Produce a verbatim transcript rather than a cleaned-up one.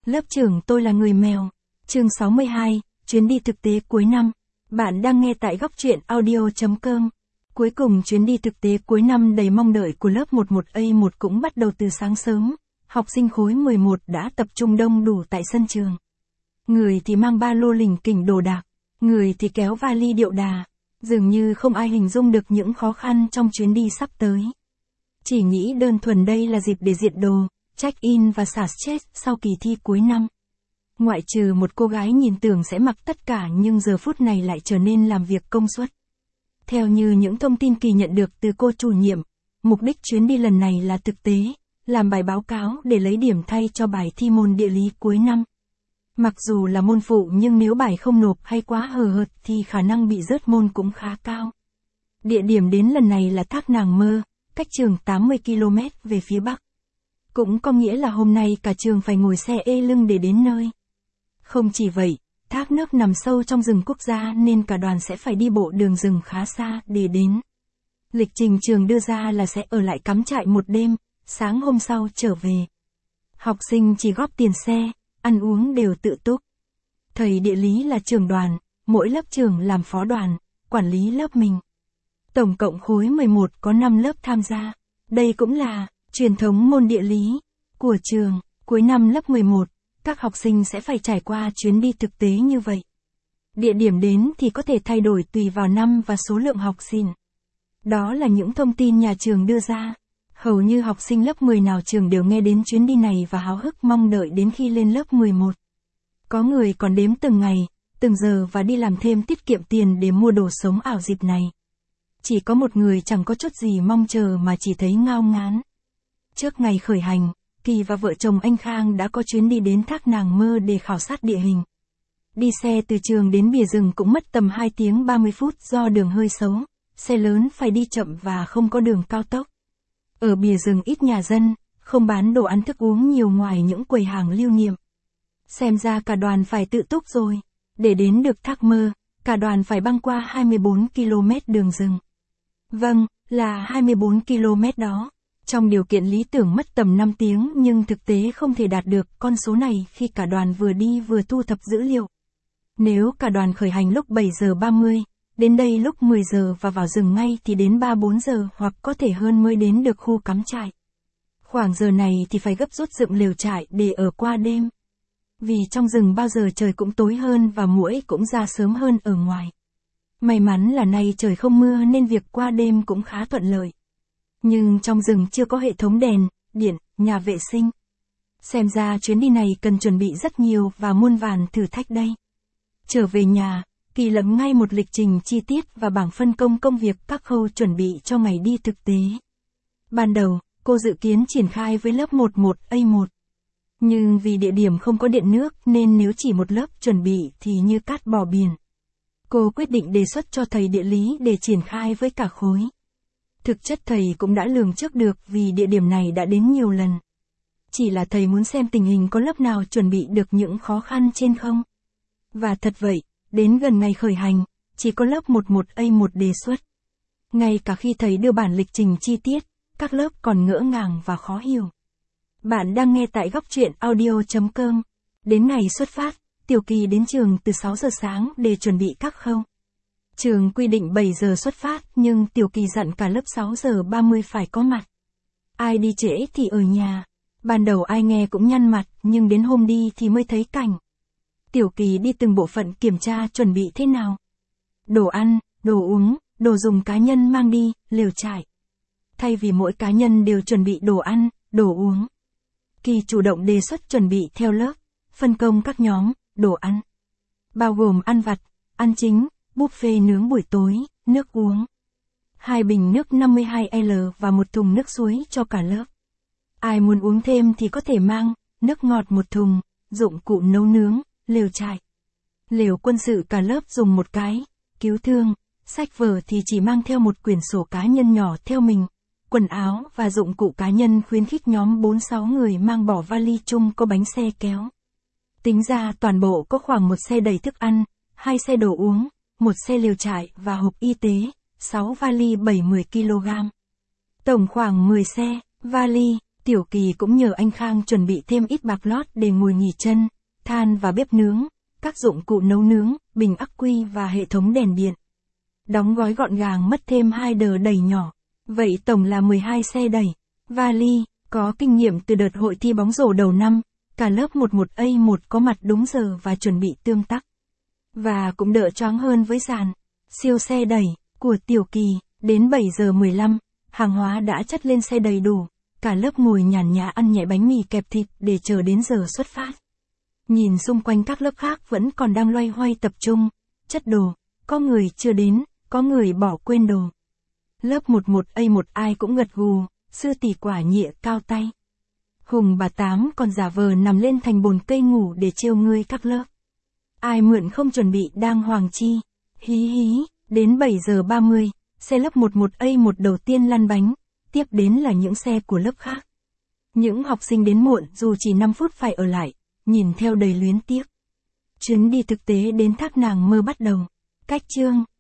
Lớp trưởng tôi là người mèo. Chương sáu mươi hai, chuyến đi thực tế cuối năm. Bạn đang nghe tại góc truyện audio chấm com. Cuối cùng chuyến đi thực tế cuối năm đầy mong đợi của lớp mười một A một cũng bắt đầu từ sáng sớm. Học sinh khối mười một đã tập trung đông đủ tại sân trường. Người thì mang ba lô lỉnh kỉnh đồ đạc, người thì kéo vali điệu đà. Dường như không ai hình dung được những khó khăn trong chuyến đi sắp tới. Chỉ nghĩ đơn thuần đây là dịp để diện đồ, check-in và xả stress sau kỳ thi cuối năm. Ngoại trừ một cô gái nhìn tưởng sẽ mặc tất cả nhưng giờ phút này lại trở nên làm việc công suất. Theo như những thông tin Kỳ nhận được từ cô chủ nhiệm, mục đích chuyến đi lần này là thực tế, làm bài báo cáo để lấy điểm thay cho bài thi môn địa lý cuối năm. Mặc dù là môn phụ nhưng nếu bài không nộp hay quá hời hợt thì khả năng bị rớt môn cũng khá cao. Địa điểm đến lần này là Thác Nàng Mơ, cách trường tám mươi ki lô mét về phía bắc. Cũng có nghĩa là hôm nay cả trường phải ngồi xe ê lưng để đến nơi. Không chỉ vậy, thác nước nằm sâu trong rừng quốc gia nên cả đoàn sẽ phải đi bộ đường rừng khá xa để đến. Lịch trình trường đưa ra là sẽ ở lại cắm trại một đêm, sáng hôm sau trở về. Học sinh chỉ góp tiền xe, ăn uống đều tự túc. Thầy địa lý là trưởng đoàn, mỗi lớp trưởng làm phó đoàn, quản lý lớp mình. Tổng cộng khối mười một có năm lớp tham gia. Đây cũng là truyền thống môn địa lý của trường. Cuối năm lớp mười một, các học sinh sẽ phải trải qua chuyến đi thực tế như vậy. Địa điểm đến thì có thể thay đổi tùy vào năm và số lượng học sinh. Đó là những thông tin nhà trường đưa ra. Hầu như học sinh lớp mười nào trường đều nghe đến chuyến đi này và háo hức mong đợi đến khi lên lớp mười một. Có người còn đếm từng ngày, từng giờ và đi làm thêm tiết kiệm tiền để mua đồ sống ảo dịp này. Chỉ có một người chẳng có chút gì mong chờ mà chỉ thấy ngao ngán. Trước ngày khởi hành, Kỳ và vợ chồng anh Khang đã có chuyến đi đến Thác Nàng Mơ để khảo sát địa hình. Đi xe từ trường đến bìa rừng cũng mất tầm hai tiếng ba mươi phút do đường hơi xấu, xe lớn phải đi chậm và không có đường cao tốc. Ở bìa rừng ít nhà dân, không bán đồ ăn thức uống nhiều ngoài những quầy hàng lưu niệm. Xem ra cả đoàn phải tự túc rồi. Để đến được Thác Mơ, cả đoàn phải băng qua hai mươi bốn ki lô mét đường rừng. Vâng, là hai mươi bốn ki lô mét đó. Trong điều kiện lý tưởng mất tầm năm tiếng nhưng thực tế không thể đạt được con số này khi cả đoàn vừa đi vừa thu thập dữ liệu. Nếu cả đoàn khởi hành lúc bảy giờ ba mươi, đến đây lúc mười giờ và vào rừng ngay thì đến ba bốn giờ hoặc có thể hơn mới đến được khu cắm trại. Khoảng giờ này thì phải gấp rút dựng lều trại để ở qua đêm. Vì trong rừng bao giờ trời cũng tối hơn và muỗi cũng ra sớm hơn ở ngoài. May mắn là nay trời không mưa nên việc qua đêm cũng khá thuận lợi. Nhưng trong rừng chưa có hệ thống đèn, điện, nhà vệ sinh. Xem ra chuyến đi này cần chuẩn bị rất nhiều và muôn vàn thử thách đây. Trở về nhà, Kỳ lập ngay một lịch trình chi tiết và bảng phân công công việc các khâu chuẩn bị cho ngày đi thực tế. Ban đầu, cô dự kiến triển khai với lớp mười một A một. Nhưng vì địa điểm không có điện nước nên nếu chỉ một lớp chuẩn bị thì như cát bò biển. Cô quyết định đề xuất cho thầy địa lý để triển khai với cả khối. Thực chất thầy cũng đã lường trước được vì địa điểm này đã đến nhiều lần. Chỉ là thầy muốn xem tình hình có lớp nào chuẩn bị được những khó khăn trên không. Và thật vậy, đến gần ngày khởi hành, chỉ có lớp mười một A một đề xuất. Ngay cả khi thầy đưa bản lịch trình chi tiết, các lớp còn ngỡ ngàng và khó hiểu. Bạn đang nghe tại góc truyện audio chấm com. Đến ngày xuất phát, Tiểu Kỳ đến trường từ sáu giờ sáng để chuẩn bị các khâu. Trường quy định bảy giờ xuất phát nhưng Tiểu Kỳ dặn cả lớp sáu giờ ba mươi phải có mặt. Ai đi trễ thì ở nhà. Ban đầu ai nghe cũng nhăn mặt nhưng đến hôm đi thì mới thấy cảnh. Tiểu Kỳ đi từng bộ phận kiểm tra chuẩn bị thế nào. Đồ ăn, đồ uống, đồ dùng cá nhân mang đi, lều trại. Thay vì mỗi cá nhân đều chuẩn bị đồ ăn, đồ uống. Kỳ chủ động đề xuất chuẩn bị theo lớp, phân công các nhóm, đồ ăn. Bao gồm ăn vặt, ăn chính, buffet nướng buổi tối, nước uống. Hai bình nước năm mươi hai L và một thùng nước suối cho cả lớp. Ai muốn uống thêm thì có thể mang, nước ngọt một thùng, dụng cụ nấu nướng, lều trại. Lều quân sự cả lớp dùng một cái, cứu thương, sách vở thì chỉ mang theo một quyển sổ cá nhân nhỏ theo mình. Quần áo và dụng cụ cá nhân khuyến khích nhóm bốn sáu người mang bỏ vali chung có bánh xe kéo. Tính ra toàn bộ có khoảng một xe đầy thức ăn, hai xe đồ uống, một xe lều trại và hộp y tế, sáu vali bảy mươi ki lô gam. Tổng khoảng mười xe, vali, Tiểu Kỳ cũng nhờ anh Khang chuẩn bị thêm ít bạc lót để ngồi nghỉ chân, than và bếp nướng, các dụng cụ nấu nướng, bình ắc quy và hệ thống đèn điện. Đóng gói gọn gàng mất thêm hai đờ đẩy nhỏ. Vậy tổng là mười hai xe đẩy. Vali, có kinh nghiệm từ đợt hội thi bóng rổ đầu năm, cả lớp mười một A một có mặt đúng giờ và chuẩn bị tương tác. Và cũng đỡ choáng hơn với dàn. Siêu xe đẩy, của Tiểu Kỳ, đến bảy giờ mười lăm, hàng hóa đã chất lên xe đầy đủ, cả lớp ngồi nhàn nhã ăn nhẹ bánh mì kẹp thịt để chờ đến giờ xuất phát. Nhìn xung quanh các lớp khác vẫn còn đang loay hoay tập trung, chất đồ, có người chưa đến, có người bỏ quên đồ. Lớp mười một A một ai cũng gật gù, sư tỷ quả nhịa cao tay. Hùng bà Tám còn giả vờ nằm lên thành bồn cây ngủ để trêu ngươi các lớp. Ai mượn không chuẩn bị đang hoàng chi. Hí hí, đến bảy giờ ba mươi, xe lớp mười một A một đầu tiên lăn bánh, tiếp đến là những xe của lớp khác. Những học sinh đến muộn dù chỉ năm phút phải ở lại, nhìn theo đầy luyến tiếc. Chuyến đi thực tế đến Thác Nàng Mơ bắt đầu. Cách chương